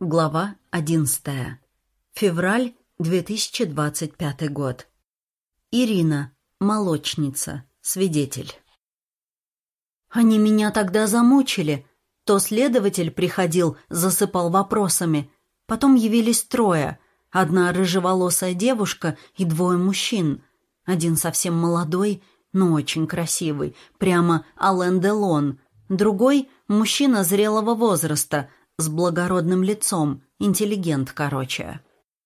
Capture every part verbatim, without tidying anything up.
Глава одиннадцатая. Февраль две тысячи двадцать пятый год. Ирина, молочница, свидетель. Они меня тогда замучили. То следователь приходил, засыпал вопросами. Потом явились трое. Одна рыжеволосая девушка и двое мужчин. Один совсем молодой, но очень красивый, прямо Ален Делон. Другой – мужчина зрелого возраста, с благородным лицом, интеллигент, короче.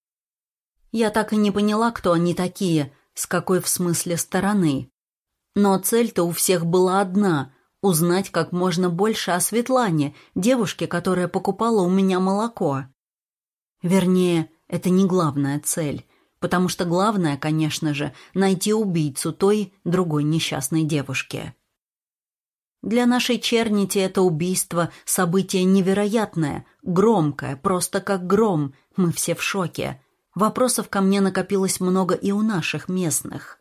Я так и не поняла, кто они такие, с какой в смысле стороны. Но цель-то у всех была одна – узнать как можно больше о Светлане, девушке, которая покупала у меня молоко. Вернее, это не главная цель, потому что главное, конечно же, найти убийцу той, другой несчастной девушки. Для нашей чернити это убийство – событие невероятное, громкое, просто как гром. Мы все в шоке. Вопросов ко мне накопилось много и у наших местных.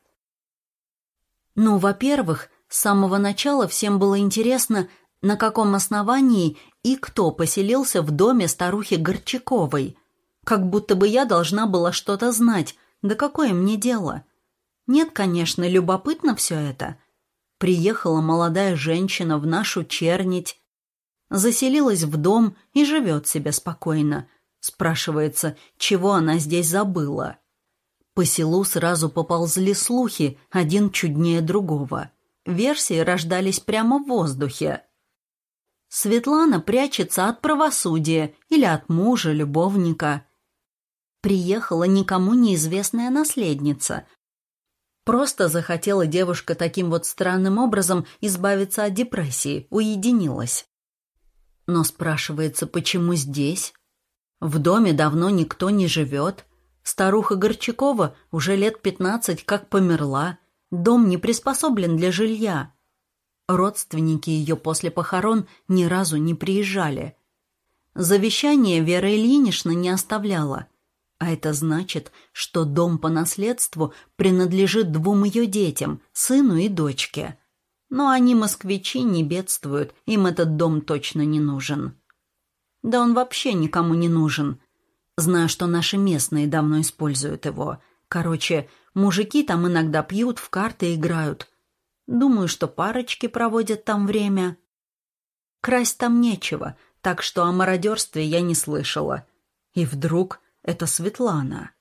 Ну, во-первых, с самого начала всем было интересно, на каком основании и кто поселился в доме старухи Горчаковой. Как будто бы я должна была что-то знать, да какое мне дело? Нет, конечно, любопытно все это. Приехала молодая женщина в нашу чернить, заселилась в дом и живет себе спокойно. Спрашивается, чего она здесь забыла. По селу сразу поползли слухи, один чуднее другого. Версии рождались прямо в воздухе. Светлана прячется от правосудия или от мужа, любовника. Приехала никому неизвестная наследница. Просто захотела девушка таким вот странным образом избавиться от депрессии, уединилась. Но спрашивается, почему здесь? В доме давно никто не живет. Старуха Горчакова уже лет пятнадцать как померла. Дом не приспособлен для жилья. Родственники ее после похорон ни разу не приезжали. Завещание Вера Ильинична не оставляла. А это значит, что дом по наследству принадлежит двум ее детям, сыну и дочке. Но они, москвичи, не бедствуют, им этот дом точно не нужен. Да он вообще никому не нужен. Знаю, что наши местные давно используют его. Короче, мужики там иногда пьют, в карты играют. Думаю, что парочки проводят там время. Красть там нечего, так что о мародерстве я не слышала. И вдруг... это Светлана.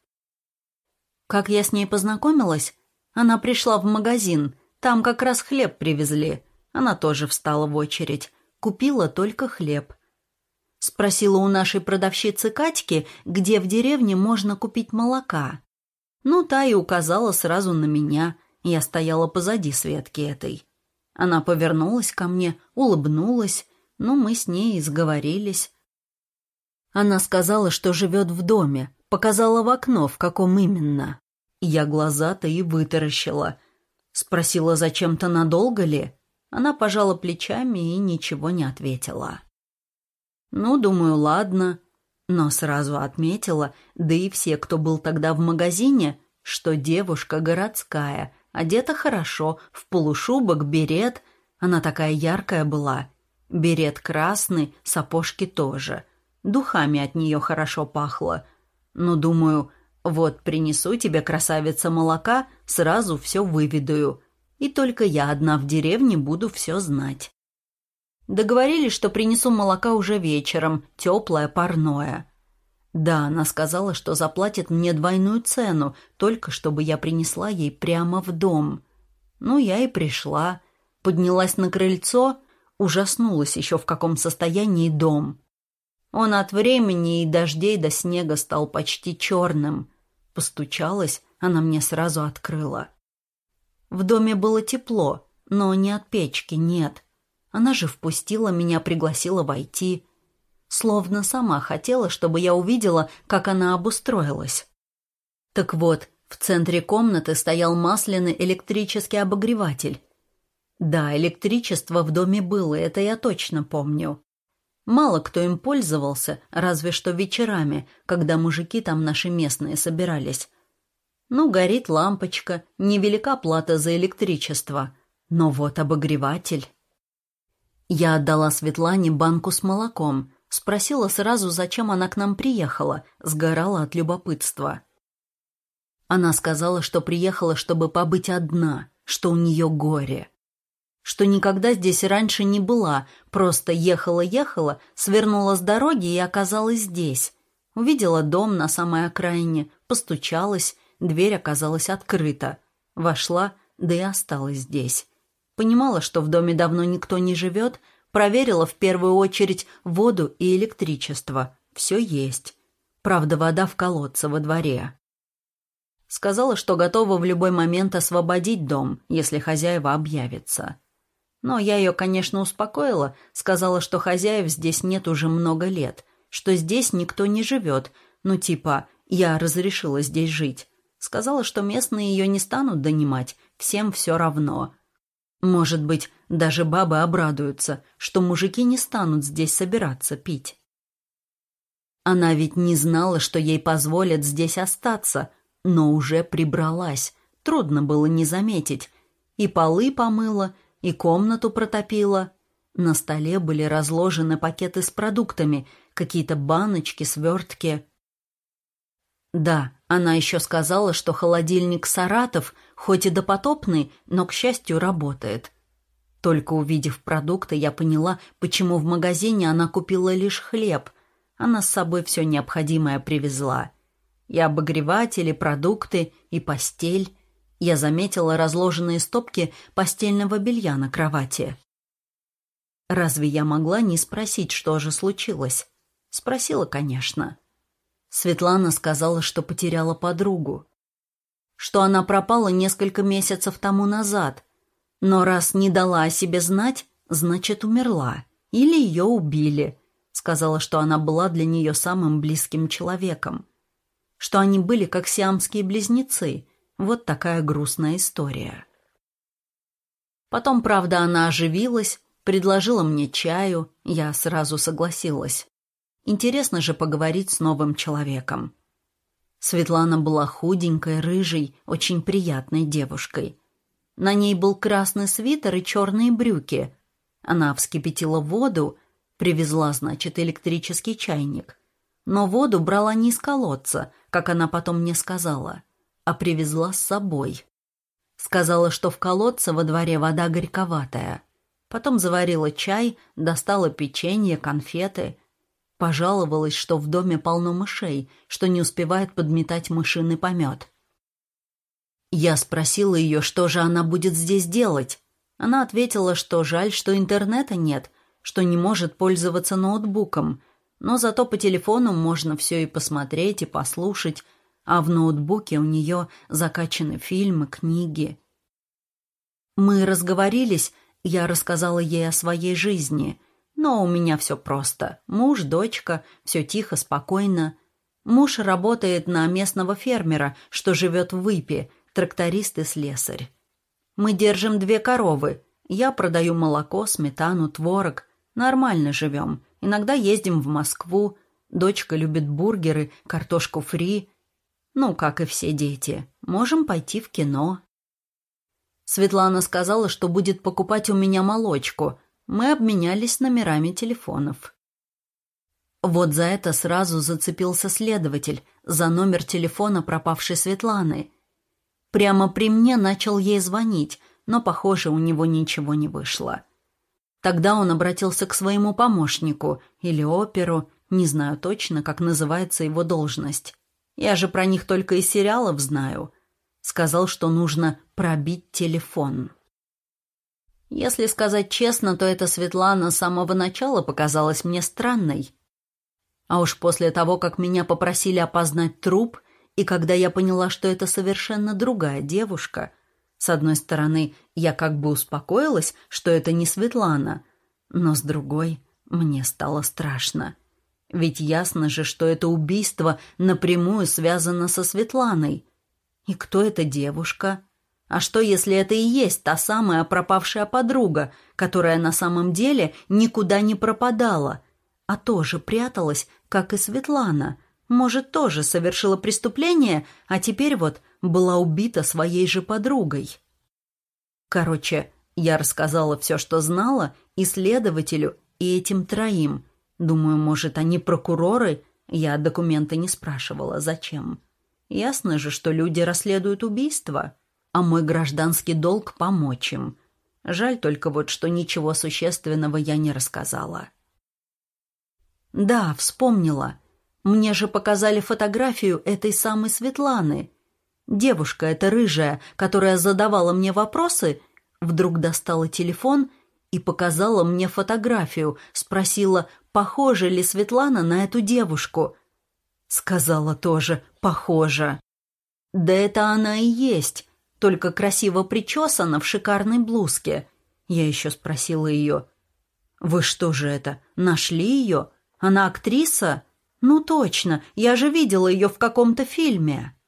Как я с ней познакомилась? Она пришла в магазин, там как раз хлеб привезли. Она тоже встала в очередь, купила только хлеб. Спросила у нашей продавщицы Катьки, где в деревне можно купить молока. Ну, та и указала сразу на меня, я стояла позади Светки этой. Она повернулась ко мне, улыбнулась, ну, мы с ней и сговорились. Она сказала, что живет в доме, показала в окно, в каком именно. Я глаза-то и вытаращила. Спросила, зачем-то надолго ли? Она пожала плечами и ничего не ответила. Ну, думаю, ладно. Но сразу отметила, да и все, кто был тогда в магазине, что девушка городская, одета хорошо, в полушубок, берет. Она такая яркая была. Берет красный, сапожки тоже. Духами от нее хорошо пахло. Ну, думаю, вот принесу тебе, красавица, молока, сразу все выведаю. И только я одна в деревне буду все знать. Договорились, что принесу молока уже вечером, теплое, парное. Да, она сказала, что заплатит мне двойную цену, только чтобы я принесла ей прямо в дом. Ну, я и пришла. Поднялась на крыльцо, ужаснулась еще, в каком состоянии дом. Он от времени и дождей до снега стал почти черным. Постучалась, она мне сразу открыла. В доме было тепло, но не от печки, нет. Она же впустила меня, пригласила войти. Словно сама хотела, чтобы я увидела, как она обустроилась. Так вот, в центре комнаты стоял масляный электрический обогреватель. Да, электричество в доме было, это я точно помню. Мало кто им пользовался, разве что вечерами, когда мужики там наши местные собирались. Ну, горит лампочка, невелика плата за электричество. Но вот обогреватель. Я отдала Светлане банку с молоком. Спросила сразу, зачем она к нам приехала, сгорала от любопытства. Она сказала, что приехала, чтобы побыть одна, что у нее горе. Что никогда здесь раньше не была, просто ехала-ехала, свернула с дороги и оказалась здесь. Увидела дом на самой окраине, постучалась, дверь оказалась открыта. Вошла, да и осталась здесь. Понимала, что в доме давно никто не живет, проверила в первую очередь воду и электричество. Все есть. Правда, вода в колодце во дворе. Сказала, что готова в любой момент освободить дом, если хозяева объявятся. Но я ее, конечно, успокоила, сказала, что хозяев здесь нет уже много лет, что здесь никто не живет, ну типа «я разрешила здесь жить». Сказала, что местные ее не станут донимать, всем все равно. Может быть, даже бабы обрадуются, что мужики не станут здесь собираться пить. Она ведь не знала, что ей позволят здесь остаться, но уже прибралась, трудно было не заметить. И полы помыла, и комнату протопила. На столе были разложены пакеты с продуктами, какие-то баночки, свертки. Да, она еще сказала, что холодильник «Саратов» хоть и допотопный, но, к счастью, работает. Только увидев продукты, я поняла, почему в магазине она купила лишь хлеб. Она с собой все необходимое привезла. И обогреватели, продукты, и постель. Я заметила разложенные стопки постельного белья на кровати. Разве я могла не спросить, что же случилось? Спросила, конечно. Светлана сказала, что потеряла подругу. Что она пропала несколько месяцев тому назад. Но раз не дала о себе знать, значит, умерла. Или ее убили. Сказала, что она была для нее самым близким человеком. Что они были как сиамские близнецы. Вот такая грустная история. Потом, правда, она оживилась, предложила мне чаю, я сразу согласилась. Интересно же поговорить с новым человеком. Светлана была худенькой, рыжей, очень приятной девушкой. На ней был красный свитер и черные брюки. Она вскипятила воду, привезла, значит, электрический чайник. Но воду брала не из колодца, как она потом мне сказала, а привезла с собой. Сказала, что в колодце во дворе вода горьковатая. Потом заварила чай, достала печенье, конфеты. Пожаловалась, что в доме полно мышей, что не успевает подметать мышиный помет. Я спросила ее, что же она будет здесь делать. Она ответила, что жаль, что интернета нет, что не может пользоваться ноутбуком, но зато по телефону можно все и посмотреть, и послушать, а в ноутбуке у нее закачаны фильмы, книги. Мы разговорились, я рассказала ей о своей жизни, но у меня все просто. Муж, дочка, все тихо, спокойно. Муж работает на местного фермера, что живет в Выпи, тракторист и слесарь. Мы держим две коровы. Я продаю молоко, сметану, творог. Нормально живем. Иногда ездим в Москву. Дочка любит бургеры, картошку фри. Ну, как и все дети. Можем пойти в кино. Светлана сказала, что будет покупать у меня молочку. Мы обменялись номерами телефонов. Вот за это сразу зацепился следователь, за номер телефона пропавшей Светланы. Прямо при мне начал ей звонить, но, похоже, у него ничего не вышло. Тогда он обратился к своему помощнику, или оперу, не знаю точно, как называется его должность. Я же про них только из сериалов знаю. Сказал, что нужно пробить телефон. Если сказать честно, то эта Светлана с самого начала показалась мне странной. А уж после того, как меня попросили опознать труп, и когда я поняла, что это совершенно другая девушка, с одной стороны, я как бы успокоилась, что это не Светлана, но с другой мне стало страшно. Ведь ясно же, что это убийство напрямую связано со Светланой. И кто эта девушка? А что, если это и есть та самая пропавшая подруга, которая на самом деле никуда не пропадала, а тоже пряталась, как и Светлана? Может, тоже совершила преступление, а теперь вот была убита своей же подругой? Короче, я рассказала все, что знала, и следователю, и этим троим. Думаю, может, они прокуроры? Я документы не спрашивала. Зачем? Ясно же, что люди расследуют убийство, а мой гражданский долг — помочь им. Жаль только вот, что ничего существенного я не рассказала. Да, вспомнила. Мне же показали фотографию этой самой Светланы. Девушка эта рыжая, которая задавала мне вопросы, вдруг достала телефон и показала мне фотографию, спросила, похожа ли Светлана на эту девушку. Сказала тоже «похожа». Да это она и есть, только красиво причесана в шикарной блузке. Я еще спросила ее: «Вы что же это, нашли ее? Она актриса?» «Ну точно, я же видела ее в каком-то фильме».